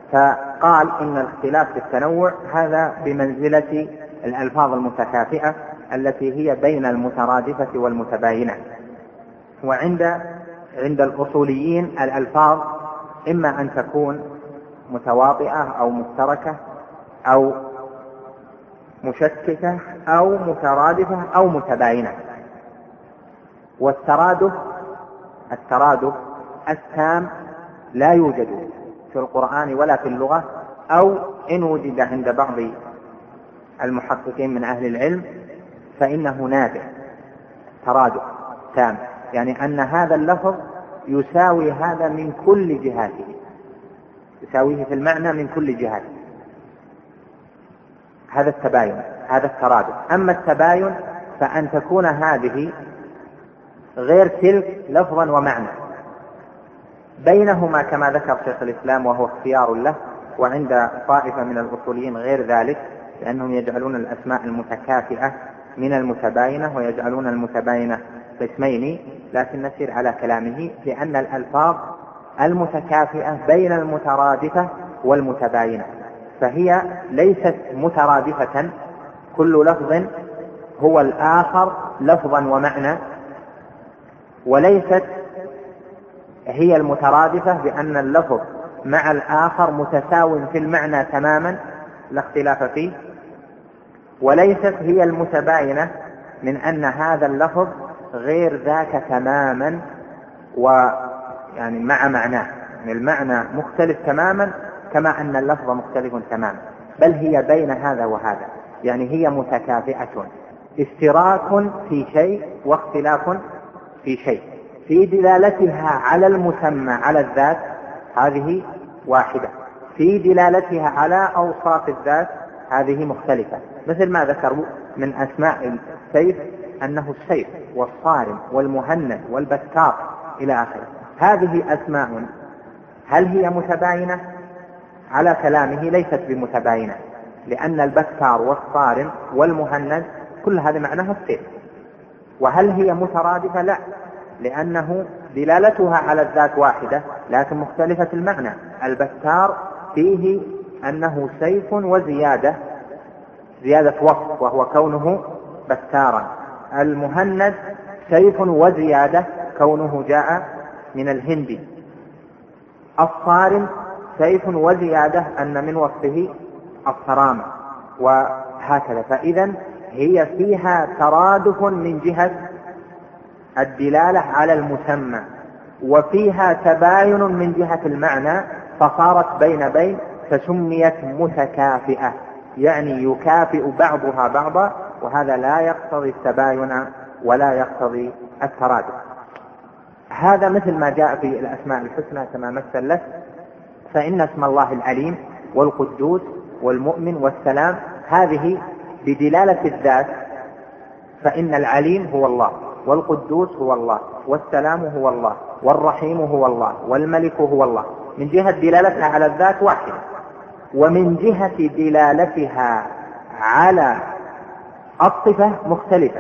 فقال إن الاختلاف في التنوع هذا بمنزلة الألفاظ المتكافئة التي هي بين المترادفة والمتباينة. وعند الأصوليين الألفاظ إما أن تكون متواطئة أو مشتركة أو مشككة أو مترادفة أو متباينة. والترادف التام لا يوجد في القرآن ولا في اللغة، أو إن وجد عند بعض المحققين من أهل العلم فإنه نادر. ترادف تام يعني أن هذا اللفظ يساوي هذا من كل جهاته، يساويه في المعنى من كل جهاته. هذا التباين، هذا الترادف. أما التباين فأن تكون هذه غير تلك لفظا ومعنى، بينهما كما ذكر شيخ الإسلام وهو اختيار له، وعند طائفة من الأصوليين غير ذلك، لأنهم يجعلون الأسماء المتكافئة من المتباينة ويجعلون المتباينة قسمين، لكن نسير على كلامه لأن الألفاظ المتكافئة بين المترادفة والمتباينة، فهي ليست مترادفة كل لفظ هو الآخر لفظا ومعنى، وليست هي المترادفة بأن اللفظ مع الآخر متساو في المعنى تماما لا اختلاف فيه، وليست هي المتباينة من أن هذا اللفظ غير ذاك تماما ويعني مع معناه، يعني المعنى مختلف تماما كما أن اللفظ مختلف تماما، بل هي بين هذا وهذا، يعني هي متكافئة، اشتراك في شيء واختلاف في شيء. في دلالتها على المسمى على الذات هذه واحدة، في دلالتها على أوصاف الذات هذه مختلفة، مثل ما ذكروا من أسماء السيف أنه السيف والصارم والمهند والبتار إلى آخره. هذه أسماء هل هي متباينة؟ على كلامه ليست بمتباينة، لأن البتار والصارم والمهند كل هذا معناها السيف. وهل هي مترادفة؟ لا، لأنه دلالتها على الذات واحدة لكن مختلفة المعنى. البتار فيه أنه سيف وزيادة وصف وهو كونه بتارا. المهند سيف وزيادة كونه جاء من الهند. الصارم سيف وزيادة أن من وصفه الصرامة، وهكذا. فإذا هي فيها ترادف من جهة الدلالة على المسمى، وفيها تباين من جهة المعنى، فصارت بين فسميت متكافئة، يعني يكافئ بعضها بعضا، وهذا لا يقتضي التباين ولا يقتضي الترادف. هذا مثل ما جاء في الأسماء الحسنى كما مثل له، فإن اسم الله العليم والقدوس والمؤمن والسلام هذه بدلالة الذات، فإن العليم هو الله، والقدوس هو الله، والسلام هو الله، والرحيم هو الله، والملك هو الله، من جهة دلالتها على الذات واحدة. ومن جهة دلالتها على الصفة مختلفة،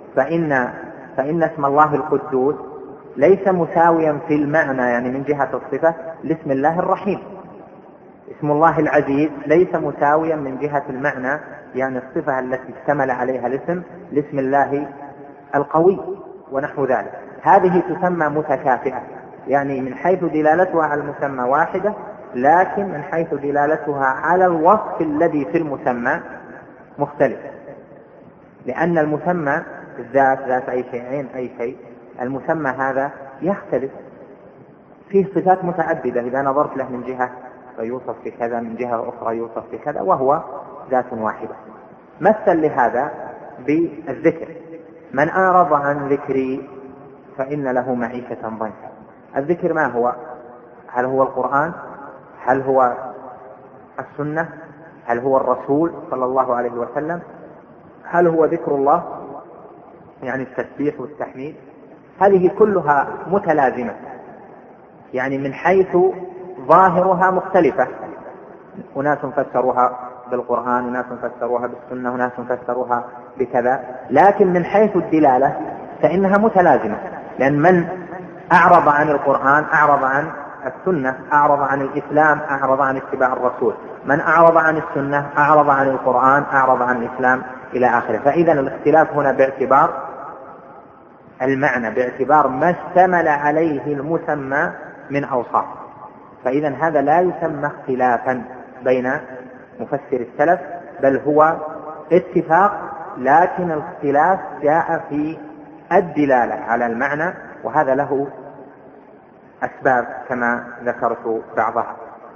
فإن اسم الله القدوس ليس مساويا في المعنى يعني من جهة الصفة لاسم الله الرحيم. اسم الله العزيز ليس مساويا من جهة المعنى يعني الصفة التي اشتمل عليها الاسم لاسم الله القوي ونحو ذلك. هذه تسمى متكافئة، يعني من حيث دلالتها على المسمى واحدة، لكن من حيث دلالتها على الوصف الذي في المسمى مختلف، لأن المسمى ذات أي شيء، عين أي شيء، المسمى هذا يختلف فيه صفات متعددة، إذا نظرت له من جهة فيوصف بكذا، من جهة أخرى يوصف بكذا، وهو ذات واحدة. مثل لهذا بالذكر: من أعرض عن ذكري فإن له معيشة ضنكا. الذكر ما هو؟ هل هو القرآن؟ هل هو السنة؟ هل هو الرسول صلى الله عليه وسلم؟ هل هو ذكر الله يعني التسبيح والتحميد؟ هذه كلها متلازمة، يعني من حيث ظاهرها مختلفة، أناس فسروها بالقرآن، أناس فسروها بالسنة، أناس فسروها بكذا، لكن من حيث الدلالة فإنها متلازمة، لأن من أعرض عن القرآن أعرض عن السنة أعرض عن الإسلام، أعرض عن اتباع الرسول. من أعرض عن السنة أعرض عن القرآن، أعرض عن الإسلام إلى آخره. فإذا الاختلاف هنا باعتبار المعنى، باعتبار ما اشتمل عليه المسمى من أوصاف. فإذا هذا لا يسمى اختلافا بين مفسر السلف، بل هو اتفاق، لكن الاختلاف جاء في الدلالة على المعنى، وهذا له أسباب كما ذكرت بعضها.